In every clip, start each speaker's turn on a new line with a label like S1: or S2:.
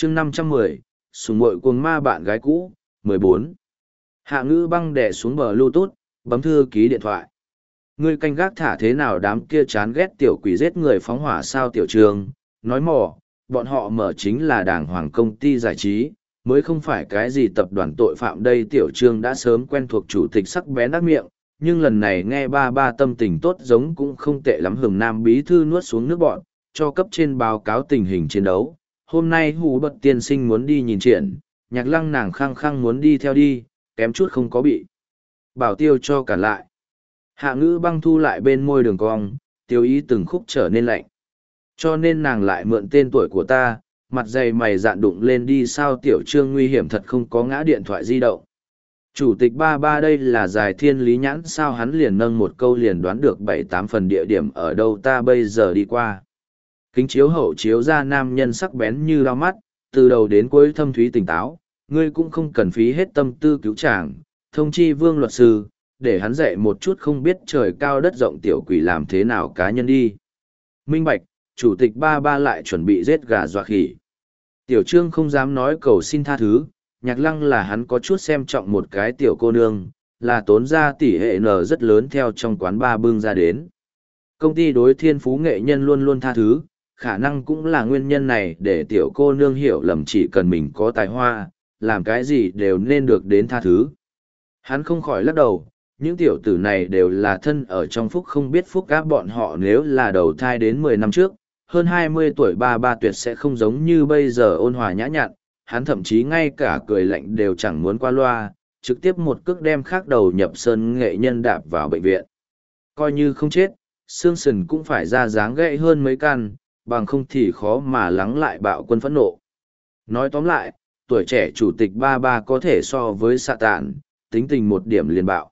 S1: chương 510, sùng muội cuồng ma bạn gái cũ, 14. Hạ Ngữ Băng đè xuống bờ Bluetooth, bấm thư ký điện thoại. Ngươi canh gác thả thế nào đám kia chán ghét tiểu quỷ giết người phóng hỏa sao Tiểu Trương, nói mỏ, bọn họ mở chính là đàng hoàng công ty giải trí, mới không phải cái gì tập đoàn tội phạm đây. Tiểu Trương đã sớm quen thuộc chủ tịch sắc bén ác miệng, nhưng lần này nghe ba tâm tình tốt giống cũng không tệ lắm. Hưởng Nam bí thư nuốt xuống nước bọn, cho cấp trên báo cáo tình hình chiến đấu. Hôm nay Hù Bật tiên sinh muốn đi nhìn triển, Nhạc Lăng nàng khăng khăng muốn đi theo đi, kém chút không có bị Bảo Tiêu cho cản lại. Hạ Ngữ Băng thu lại bên môi đường cong, tiêu ý từng khúc trở nên lạnh. Cho nên nàng lại mượn tên tuổi của ta, mặt dày mày dạn đụng lên đi sao. Tiểu Trương nguy hiểm thật không có ngã điện thoại di động. Chủ tịch ba đây là Giải Thiên Lý Nhãn sao, hắn liền nâng một câu liền đoán được 7-8 phần địa điểm ở đâu ta bây giờ đi qua. Kính chiếu hậu chiếu ra nam nhân sắc bén như đao mắt, từ đầu đến cuối thâm thúy tỉnh táo, ngươi cũng không cần phí hết tâm tư cứu chàng, thông chi Vương luật sư, để hắn dạy một chút không biết trời cao đất rộng tiểu quỷ làm thế nào cá nhân đi. Minh bạch, chủ tịch ba lại chuẩn bị giết gà dọa khỉ. Tiểu Trương không dám nói cầu xin tha thứ, Nhạc Lăng là hắn có chút xem trọng một cái tiểu cô nương, là tốn ra tỷ hệ n rất lớn theo trong quán ba bưng ra đến. Công ty đối thiên phú nghệ nhân luôn luôn tha thứ, khả năng cũng là nguyên nhân này để tiểu cô nương hiểu lầm chỉ cần mình có tài hoa, làm cái gì đều nên được đến tha thứ. Hắn không khỏi lắc đầu, những tiểu tử này đều là thân ở trong phúc không biết phúc áp bọn họ, nếu là đầu thai đến 10 năm trước, hơn 20 tuổi ba tuyệt sẽ không giống như bây giờ ôn hòa nhã nhặn, hắn thậm chí ngay cả cười lạnh đều chẳng muốn qua loa, trực tiếp một cước đem khác đầu nhập sơn nghệ nhân đạp vào bệnh viện. Coi như không chết, xương sườn cũng phải ra dáng gãy hơn mấy căn, bằng không thì khó mà lắng lại bạo quân phẫn nộ. Nói tóm lại, tuổi trẻ chủ tịch ba có thể so với xạ tạn, tính tình một điểm liền bạo.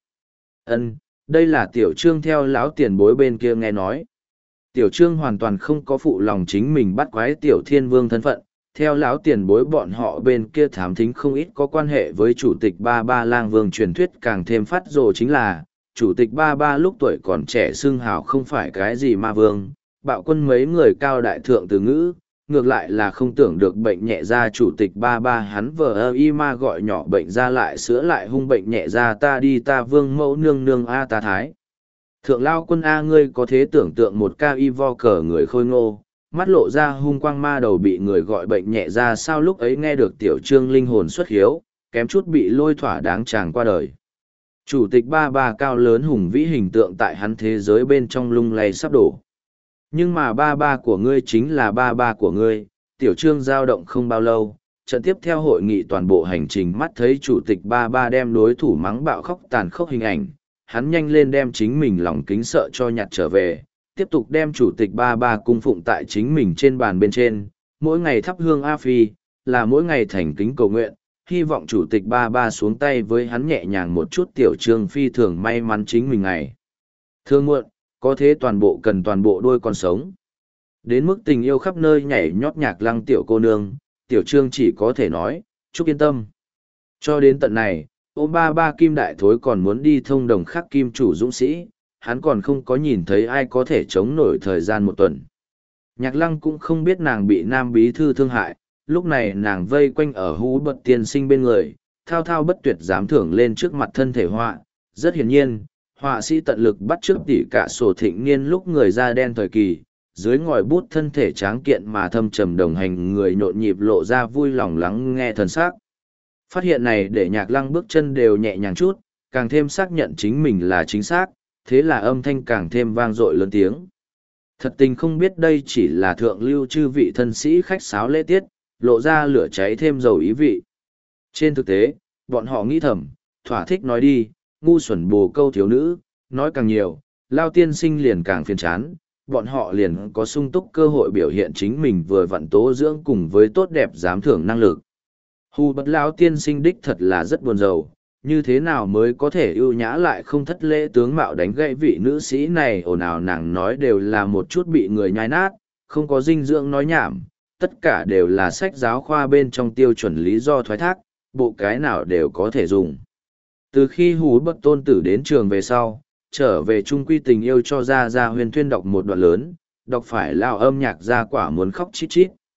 S1: Đây là Tiểu Trương theo lão tiền bối bên kia nghe nói. Tiểu Trương hoàn toàn không có phụ lòng chính mình bắt quái Tiểu Thiên Vương thân phận, theo lão tiền bối bọn họ bên kia thám thính không ít có quan hệ với chủ tịch ba lang vương truyền thuyết càng thêm phát rồ chính là, chủ tịch ba lúc tuổi còn trẻ xưng hào không phải cái gì ma vương, bạo quân mấy người cao đại thượng từ ngữ, ngược lại là không tưởng được bệnh nhẹ ra chủ tịch ba hắn vờ y ma gọi nhỏ bệnh ra lại sữa lại hung bệnh nhẹ ra ta đi ta vương mẫu nương nương a ta thái. Thượng lao quân a ngươi có thế tưởng tượng một ca y vo cờ người khôi ngô, mắt lộ ra hung quang ma đầu bị người gọi bệnh nhẹ ra sao lúc ấy nghe được Tiểu Trương linh hồn xuất hiếu, kém chút bị lôi thỏa đáng chàng qua đời. Chủ tịch ba cao lớn hùng vĩ hình tượng tại hắn thế giới bên trong lung lay sắp đổ. Nhưng mà ba của ngươi chính là ba của ngươi, Tiểu Trương dao động không bao lâu, trận tiếp theo hội nghị toàn bộ hành trình mắt thấy chủ tịch ba đem đối thủ mắng bạo khóc tàn khốc hình ảnh, hắn nhanh lên đem chính mình lòng kính sợ cho nhặt trở về, tiếp tục đem chủ tịch ba cung phụng tại chính mình trên bàn bên trên, mỗi ngày thắp hương A Phi, là mỗi ngày thành kính cầu nguyện, hy vọng chủ tịch ba xuống tay với hắn nhẹ nhàng một chút. Tiểu Trương phi thường may mắn chính mình ngày thương muộn, có thế toàn bộ cần toàn bộ đôi con sống. Đến mức tình yêu khắp nơi nhảy nhót Nhạc Lăng tiểu cô nương, Tiểu Trương chỉ có thể nói, chúc yên tâm. Cho đến tận này, ôm ba kim đại thối còn muốn đi thông đồng khắc kim chủ dũng sĩ, hắn còn không có nhìn thấy ai có thể chống nổi thời gian một tuần. Nhạc Lăng cũng không biết nàng bị nam bí thư thương hại, lúc này nàng vây quanh ở Hú Bật tiên sinh bên người, thao thao bất tuyệt dám thưởng lên trước mặt thân thể họa. Rất hiển nhiên, họa sĩ tận lực bắt chước tỉ cả sổ thịnh niên lúc người da đen thời kỳ, dưới ngòi bút thân thể tráng kiện mà thâm trầm đồng hành người nhộn nhịp lộ ra vui lòng lắng nghe thần sắc. Phát hiện này để Nhạc Lăng bước chân đều nhẹ nhàng chút, càng thêm xác nhận chính mình là chính xác, thế là âm thanh càng thêm vang dội lớn tiếng. Thật tình không biết đây chỉ là thượng lưu chư vị thân sĩ khách sáo lễ tiết, lộ ra lửa cháy thêm dầu ý vị. Trên thực tế, bọn họ nghĩ thầm, thỏa thích nói đi, ngu xuẩn bồ câu thiếu nữ, nói càng nhiều, Lao tiên sinh liền càng phiền chán, bọn họ liền có sung túc cơ hội biểu hiện chính mình vừa vặn tố dưỡng cùng với tốt đẹp giám thưởng năng lực. Hù Bật Lão tiên sinh đích thật là rất buồn rầu, như thế nào mới có thể ưu nhã lại không thất lễ tướng mạo đánh gãy vị nữ sĩ này ồn ào nàng nói đều là một chút bị người nhai nát, không có dinh dưỡng nói nhảm, tất cả đều là sách giáo khoa bên trong tiêu chuẩn lý do thoái thác, bộ cái nào đều có thể dùng. Từ khi Hú Bật tôn tử đến trường về sau, trở về trung quy tình yêu cho Gia Gia Huyền Thuyên đọc một đoạn lớn, đọc phải lao âm nhạc ra quả muốn khóc chít chít.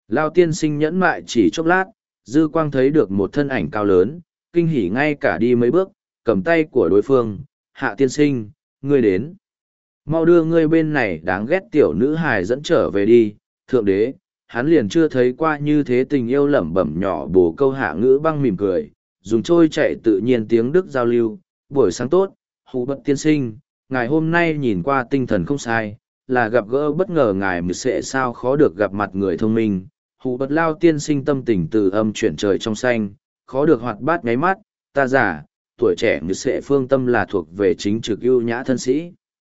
S1: Lao tiên sinh nhẫn mại chỉ chốc lát, dư quang thấy được một thân ảnh cao lớn, kinh hỉ ngay cả đi mấy bước, cầm tay của đối phương, Hạ tiên sinh, ngươi đến. Mau đưa ngươi bên này đáng ghét tiểu nữ hài dẫn trở về đi, thượng đế, hắn liền chưa thấy qua như thế tình yêu lẩm bẩm nhỏ bồ câu Hạ Ngữ Băng mỉm cười, dùng trôi chạy tự nhiên tiếng Đức giao lưu, buổi sáng tốt, hù bất tiên sinh, ngài hôm nay nhìn qua tinh thần không sai, là gặp gỡ bất ngờ ngài mới sẽ sao khó được gặp mặt người thông minh. Hù bất Lao tiên sinh tâm tình từ âm chuyển trời trong xanh, khó được hoạt bát ngáy mắt, ta giả, tuổi trẻ mới sẽ phương tâm là thuộc về chính trực ưu nhã thân sĩ.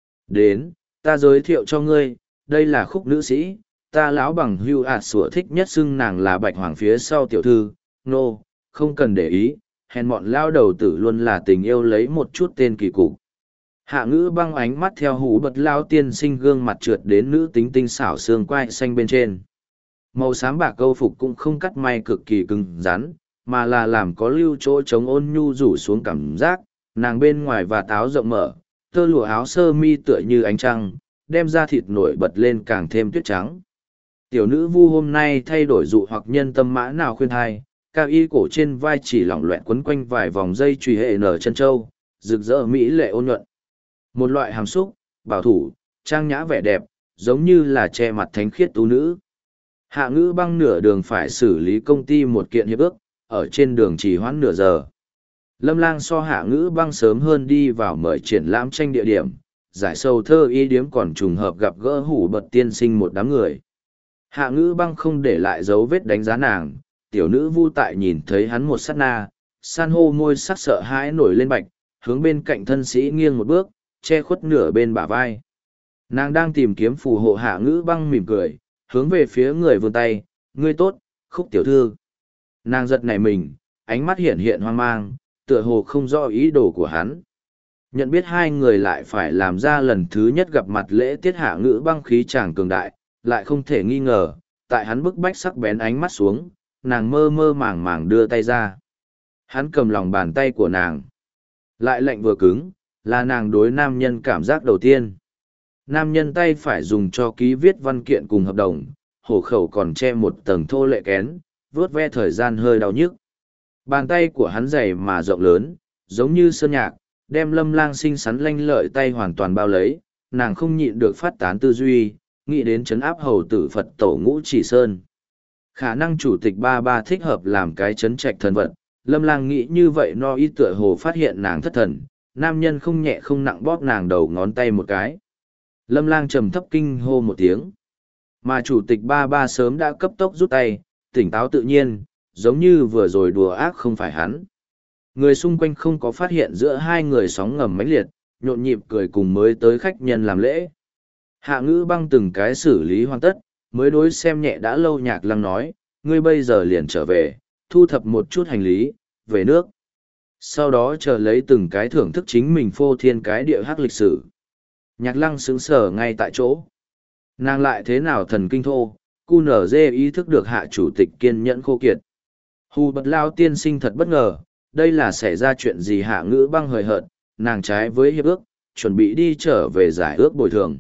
S1: Đến, ta giới thiệu cho ngươi, đây là khúc nữ sĩ, ta lão bằng hưu sủa thích nhất xưng nàng là bạch hoàng phía sau tiểu thư, nô, không cần để ý, hèn mọn lao đầu tử luôn là tình yêu lấy một chút tên kỳ cục. Hạ Ngữ Băng ánh mắt theo hú bật lao tiên sinh gương mặt trượt đến nữ tính tinh xảo xương quai xanh bên trên. Màu xám bạc câu phục cũng không cắt may cực kỳ cứng rắn, mà là làm có lưu chỗ chống ôn nhu rủ xuống cảm giác, nàng bên ngoài và táo rộng mở, tơ lụa áo sơ mi tựa như ánh trăng, đem da thịt nổi bật lên càng thêm tuyết trắng. Tiểu nữ vu hôm nay thay đổi dụ hoặc nhân tâm mã nào khuyên thai, cao y cổ trên vai chỉ lỏng loẹn quấn quanh vài vòng dây chùy hệ nở chân châu, rực rỡ mỹ lệ ôn nhuận. Một loại hàm xúc, bảo thủ, trang nhã vẻ đẹp, giống như là che mặt thánh khiết tú nữ. Hạ Ngữ Băng nửa đường phải xử lý công ty một kiện hiệp ước, ở trên đường chỉ hoãn nửa giờ. Lâm Lang so Hạ Ngữ Băng sớm hơn đi vào mời triển lãm tranh địa điểm, giải sầu thơ y điếm còn trùng hợp gặp gỡ hủ bật tiên sinh một đám người. Hạ Ngữ Băng không để lại dấu vết đánh giá nàng, tiểu nữ vu tại nhìn thấy hắn một sát na, san hô môi sắc sợ hãi nổi lên bạch, hướng bên cạnh thân sĩ nghiêng một bước, che khuất nửa bên bả vai. Nàng đang tìm kiếm phù hộ Hạ Ngữ Băng mỉm cười, hướng về phía người vươn tay, ngươi tốt, Khúc tiểu thư. Nàng giật nảy mình, ánh mắt hiện hiện hoang mang, tựa hồ không rõ ý đồ của hắn. Nhận biết hai người lại phải làm ra lần thứ nhất gặp mặt lễ tiết Hạ Ngữ Băng khí chàng cường đại, lại không thể nghi ngờ, tại hắn bức bách sắc bén ánh mắt xuống, nàng mơ mơ màng màng đưa tay ra. Hắn cầm lòng bàn tay của nàng. Lại lạnh vừa cứng, là nàng đối nam nhân cảm giác đầu tiên. Nam nhân tay phải dùng cho ký viết văn kiện cùng hợp đồng, hổ khẩu còn che một tầng thô lệ kén, vuốt ve thời gian hơi đau nhức. Bàn tay của hắn dày mà rộng lớn, giống như sơn nhạc, đem Lâm Lang xinh xắn lanh lợi tay hoàn toàn bao lấy, nàng không nhịn được phát tán tư duy, nghĩ đến trấn áp hầu tử Phật tổ Ngũ Chỉ Sơn. Khả năng chủ tịch ba ba thích hợp làm cái trấn trạch thần vật, Lâm Lang nghĩ như vậy no ý tựa hồ phát hiện nàng thất thần, nam nhân không nhẹ không nặng bóp nàng đầu ngón tay một cái. Lâm Lang trầm thấp kinh hô một tiếng. Mà chủ tịch ba ba sớm đã cấp tốc rút tay, tỉnh táo tự nhiên, giống như vừa rồi đùa ác không phải hắn. Người xung quanh không có phát hiện giữa hai người sóng ngầm mãnh liệt, nhộn nhịp cười cùng mới tới khách nhân làm lễ. Hạ Ngữ Băng từng cái xử lý hoàn tất, mới đối xem nhẹ đã lâu Nhạc Lăng nói, ngươi bây giờ liền trở về, thu thập một chút hành lý, về nước. Sau đó chờ lấy từng cái thưởng thức chính mình phô thiên cái địa hắc lịch sử. Nhạc Lăng sững sờ ngay tại chỗ. Nàng lại thế nào thần kinh thô, cu nở dê ý thức được hạ chủ tịch kiên nhẫn khô kiệt. Hù bật lao tiên sinh thật bất ngờ, đây là xảy ra chuyện gì? Hạ Ngữ Băng hời hợt, nàng trái với hiệp ước, chuẩn bị đi trở về giải ước bồi thường.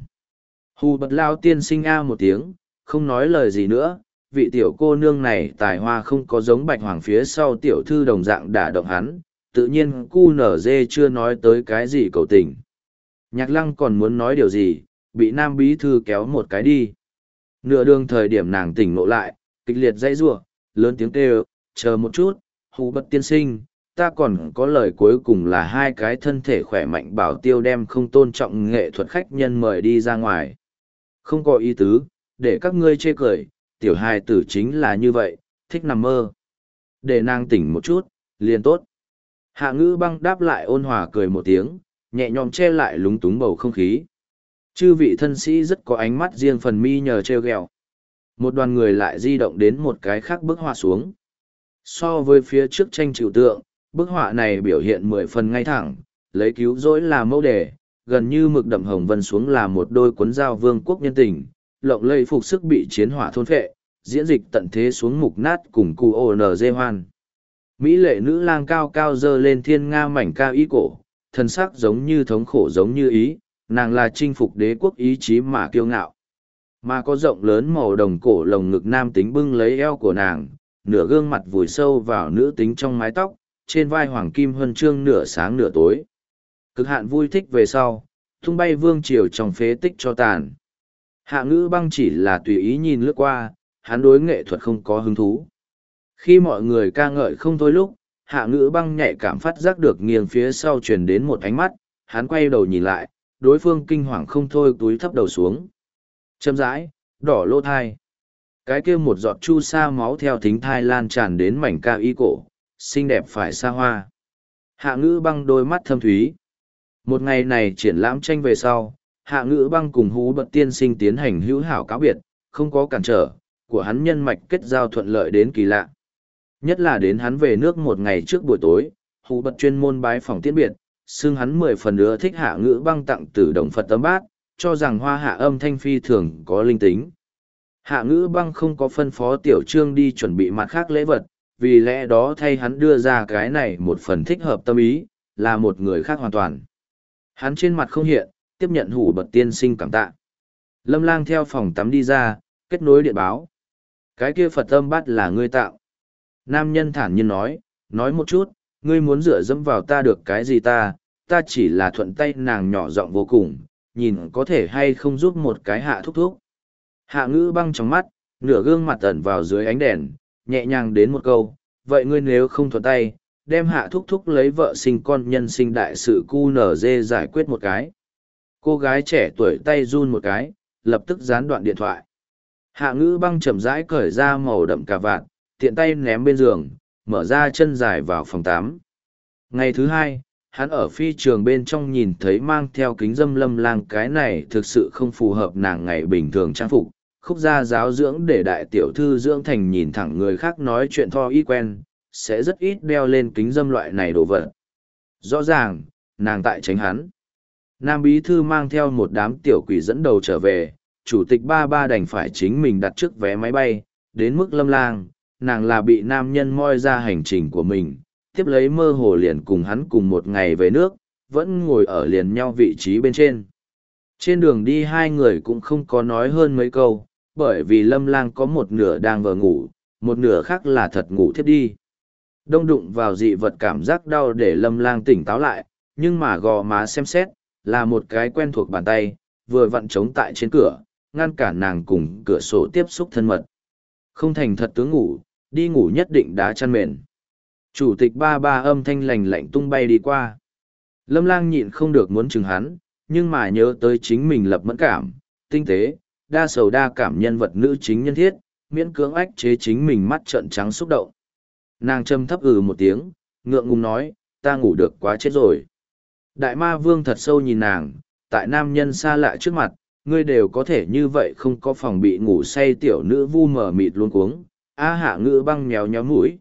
S1: Hù bật lao tiên sinh a một tiếng, không nói lời gì nữa, vị tiểu cô nương này tài hoa không có giống bạch hoàng phía sau tiểu thư đồng dạng đả động hắn, tự nhiên cu nở dê chưa nói tới cái gì cầu tình. Nhạc Lăng còn muốn nói điều gì, bị nam bí thư kéo một cái đi. Nửa đường thời điểm nàng tỉnh ngộ lại, kịch liệt dãy rủa, lớn tiếng kêu, chờ một chút, hù bật tiên sinh, ta còn có lời cuối cùng là hai cái thân thể khỏe mạnh bảo tiêu đem không tôn trọng nghệ thuật khách nhân mời đi ra ngoài. Không có ý tứ, để các ngươi chê cười, tiểu hài tử chính là như vậy, thích nằm mơ. Để nàng tỉnh một chút, liền tốt. Hạ Ngữ Băng đáp lại ôn hòa cười một tiếng, nhẹ nhõm che lại lúng túng bầu không khí. Chư vị thân sĩ rất có ánh mắt riêng phần mi nhờ treo ghẹo. Một đoàn người lại di động đến một cái khác bức họa xuống. So với phía trước tranh trừu tượng, bức họa này biểu hiện 10 phần ngay thẳng, lấy cứu rỗi là mẫu đề, gần như mực đậm hồng vân xuống là một đôi cuốn dao vương quốc nhân tình, lộng lẫy phục sức bị chiến hỏa thôn phệ, diễn dịch tận thế xuống mục nát cùng cu ôn dê hoan. Mỹ lệ nữ lang cao cao dơ lên thiên nga mảnh cao ý cổ, thân sắc giống như thống khổ giống như ý, nàng là chinh phục đế quốc ý chí mà kiêu ngạo. Mà có rộng lớn màu đồng cổ lồng ngực nam tính bưng lấy eo của nàng, nửa gương mặt vùi sâu vào nữ tính trong mái tóc, trên vai hoàng kim huân chương nửa sáng nửa tối. Cực hạn vui thích về sau, tung bay vương triều trong phế tích cho tàn. Hạ Ngữ Băng chỉ là tùy ý nhìn lướt qua, hắn đối nghệ thuật không có hứng thú. Khi mọi người ca ngợi không thôi lúc, Hạ Ngữ Băng nhạy cảm phát giác được nghiêng phía sau truyền đến một ánh mắt, hắn quay đầu nhìn lại, đối phương kinh hoàng không thôi túi thấp đầu xuống. Châm rãi, đỏ lỗ thai. Cái kia một giọt chu sa máu theo thính thai lan tràn đến mảnh cao y cổ, xinh đẹp phải xa hoa. Hạ Ngữ Băng đôi mắt thâm thúy. Một ngày này triển lãm tranh về sau, Hạ Ngữ Băng cùng Hú Bật tiên sinh tiến hành hữu hảo cáo biệt, không có cản trở, của hắn nhân mạch kết giao thuận lợi đến kỳ lạ. Nhất là đến hắn về nước một ngày trước buổi tối, Hú Bật chuyên môn bái phòng tiễn biệt, xưng hắn 10 phần ưa thích Hạ Ngữ Băng tặng Tử Đồng Phật Tấm Bát, cho rằng hoa hạ âm thanh phi thường có linh tính. Hạ Ngữ Băng không có phân phó Tiểu Trương đi chuẩn bị mặt khác lễ vật, vì lẽ đó thay hắn đưa ra cái này một phần thích hợp tâm ý, là một người khác hoàn toàn. Hắn trên mặt không hiện, tiếp nhận Hủ Bật tiên sinh cảm tạ. Lâm Lang theo phòng tắm đi ra, kết nối điện báo. Cái kia Phật Âm Bát là ngươi tạo. Nam nhân thản nhiên nói một chút, ngươi muốn dựa dẫm vào ta được cái gì ta chỉ là thuận tay nàng nhỏ giọng vô cùng, nhìn có thể hay không giúp một cái Hạ thúc thúc. Hạ Ngữ Băng trong mắt, nửa gương mặt ẩn vào dưới ánh đèn, nhẹ nhàng đến một câu, vậy ngươi nếu không thuận tay, đem Hạ thúc thúc lấy vợ sinh con nhân sinh đại sự QNZ giải quyết một cái. Cô gái trẻ tuổi tay run một cái, lập tức gián đoạn điện thoại. Hạ Ngữ Băng chậm rãi cởi ra màu đậm cà vạt, tiện tay ném bên giường, mở ra chân dài vào phòng 8. Ngày thứ hai, hắn ở phi trường bên trong nhìn thấy mang theo kính dâm Lâm Lang, cái này thực sự không phù hợp nàng ngày bình thường trang phục, khúc gia giáo dưỡng để đại tiểu thư dưỡng thành nhìn thẳng người khác nói chuyện tho y quen, sẽ rất ít đeo lên kính dâm loại này đồ vật. Rõ ràng, nàng tại tránh hắn. Nam bí thư mang theo một đám tiểu quỷ dẫn đầu trở về, chủ tịch ba đành phải chính mình đặt trước vé máy bay, đến mức Lâm Lang, nàng là bị nam nhân moi ra hành trình của mình, tiếp lấy mơ hồ liền cùng hắn cùng một ngày về nước, vẫn ngồi ở liền nhau vị trí bên trên. Trên đường đi hai người cũng không có nói hơn mấy câu, bởi vì Lâm Lang có một nửa đang vờ ngủ, một nửa khác là thật ngủ thiếp đi. Đông đụng vào dị vật cảm giác đau để Lâm Lang tỉnh táo lại, nhưng mà gò má xem xét, là một cái quen thuộc bàn tay, vừa vặn trống tại trên cửa, ngăn cản nàng cùng cửa sổ tiếp xúc thân mật. Không thành thật tướng ngủ, đi ngủ nhất định đá chăn mền. Chủ tịch ba âm thanh lành lạnh tung bay đi qua. Lâm Lang nhịn không được muốn chừng hắn, nhưng mà nhớ tới chính mình lập mẫn cảm, tinh tế, đa sầu đa cảm nhân vật nữ chính nhân thiết, miễn cưỡng ách chế chính mình mắt trợn trắng xúc động. Nàng châm thấp một tiếng, ngượng ngùng nói, ta ngủ được quá chết rồi. Đại ma vương thật sâu nhìn nàng, tại nam nhân xa lạ trước mặt, ngươi đều có thể như vậy không có phòng bị ngủ say tiểu nữ vu mờ mịt luôn cuống. Hạ Ngữ Băng nhéo nhéo mũi,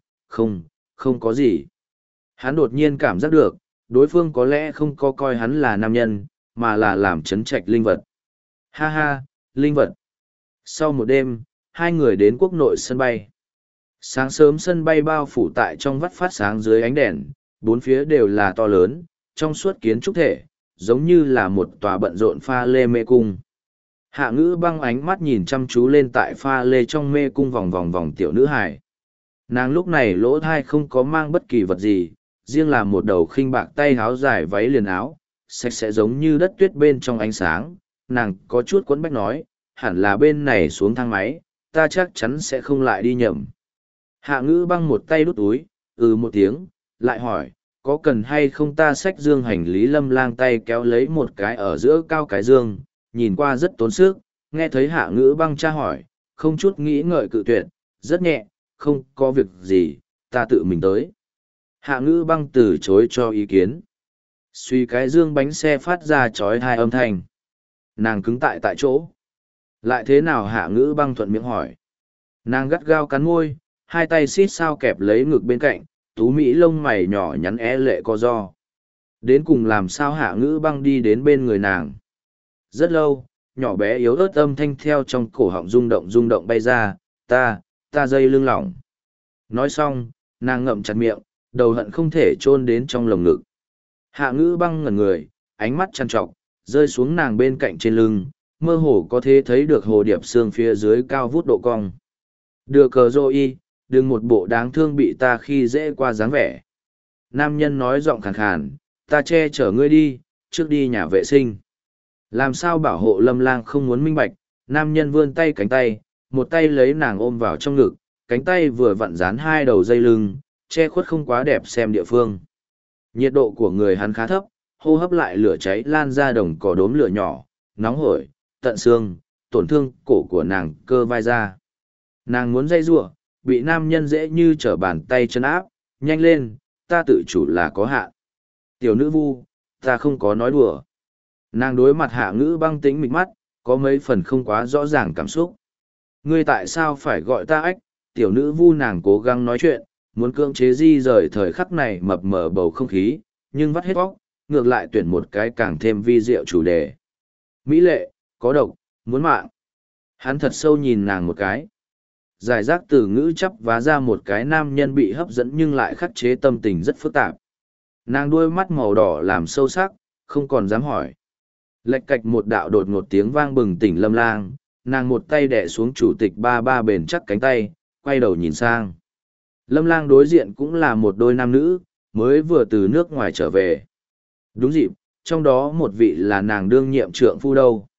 S1: không có gì. Hắn đột nhiên cảm giác được, đối phương có lẽ không có coi hắn là nam nhân, mà là làm chấn trạch linh vật. Ha ha, linh vật. Sau một đêm, hai người đến quốc nội sân bay. Sáng sớm sân bay bao phủ tại trong vắt phát sáng dưới ánh đèn, bốn phía đều là to lớn, trong suốt kiến trúc thể, giống như là một tòa bận rộn pha lê mê cung. Hạ Ngữ Băng ánh mắt nhìn chăm chú lên tại pha lê trong mê cung vòng vòng tiểu nữ hài. Nàng lúc này lỗ thai không có mang bất kỳ vật gì, riêng là một đầu khinh bạc tay áo dài váy liền áo, sạch sẽ giống như đất tuyết bên trong ánh sáng. Nàng có chút quấn bách nói, hẳn là bên này xuống thang máy, ta chắc chắn sẽ không lại đi nhầm. Hạ Ngữ Băng một tay đút túi, một tiếng, lại hỏi, có cần hay không ta xách dương hành lý? Lâm Lang tay kéo lấy một cái ở giữa cao cái dương, nhìn qua rất tốn sức, nghe thấy Hạ Ngữ Băng tra hỏi, không chút nghĩ ngợi cự tuyệt, rất nhẹ, không có việc gì, ta tự mình tới. Hạ Ngữ Băng từ chối cho ý kiến. Suy cái dương bánh xe phát ra chói tai âm thanh. Nàng cứng tại chỗ. Lại thế nào? Hạ Ngữ Băng thuận miệng hỏi. Nàng gắt gao cắn môi, hai tay xít sao kẹp lấy ngực bên cạnh, tú mỹ lông mày nhỏ nhắn lệ co ro. Đến cùng làm sao Hạ Ngữ Băng đi đến bên người nàng. Rất lâu, nhỏ bé yếu ớt âm thanh theo trong cổ họng rung động bay ra, ta dây lưng lỏng. Nói xong, nàng ngậm chặt miệng, đầu hận không thể chôn đến trong lồng ngực. Hạ Ngữ Băng ngẩn người, ánh mắt trằn trọc, rơi xuống nàng bên cạnh trên lưng, mơ hồ có thể thấy được hồ điệp xương phía dưới cao vút độ cong. Đưa cờ rô y, đừng một bộ đáng thương bị ta khi dễ qua dáng vẻ. Nam nhân nói giọng khàn khàn, ta che chở ngươi đi, trước đi nhà vệ sinh. Làm sao bảo hộ Lâm Lang không muốn minh bạch, nam nhân vươn tay cánh tay, một tay lấy nàng ôm vào trong ngực, cánh tay vừa vặn dán hai đầu dây lưng, che khuất không quá đẹp xem địa phương. Nhiệt độ của người hắn khá thấp, hô hấp lại lửa cháy lan ra đồng cỏ đốm lửa nhỏ, nóng hổi, tận xương, tổn thương cổ của nàng cơ vai ra. Nàng muốn dây giụa, bị nam nhân dễ như trở bàn tay chân áp, nhanh lên, ta tự chủ là có hạn. Tiểu nữ vu, ta không có nói đùa. Nàng đối mặt Hạ Ngữ băng tĩnh mịch mắt, có mấy phần không quá rõ ràng cảm xúc. Ngươi tại sao phải gọi ta ách? Tiểu nữ vu nàng cố gắng nói chuyện, muốn cưỡng chế di rời thời khắc này mập mờ bầu không khí, nhưng vắt hết bóc, ngược lại tuyển một cái càng thêm vi diệu chủ đề. Mỹ lệ, có độc, muốn mạng. Hắn thật sâu nhìn nàng một cái. Giải rác từ ngữ chắp vá ra một cái nam nhân bị hấp dẫn nhưng lại khắc chế tâm tình rất phức tạp. Nàng đuôi mắt màu đỏ làm sâu sắc, không còn dám hỏi. Lệch cạch một đạo đột ngột tiếng vang bừng tỉnh Lâm Lang, nàng một tay đè xuống chủ tịch ba ba bền chắc cánh tay, quay đầu nhìn sang. Lâm Lang đối diện cũng là một đôi nam nữ, mới vừa từ nước ngoài trở về. Đúng dịp, trong đó một vị là nàng đương nhiệm trượng phu đâu.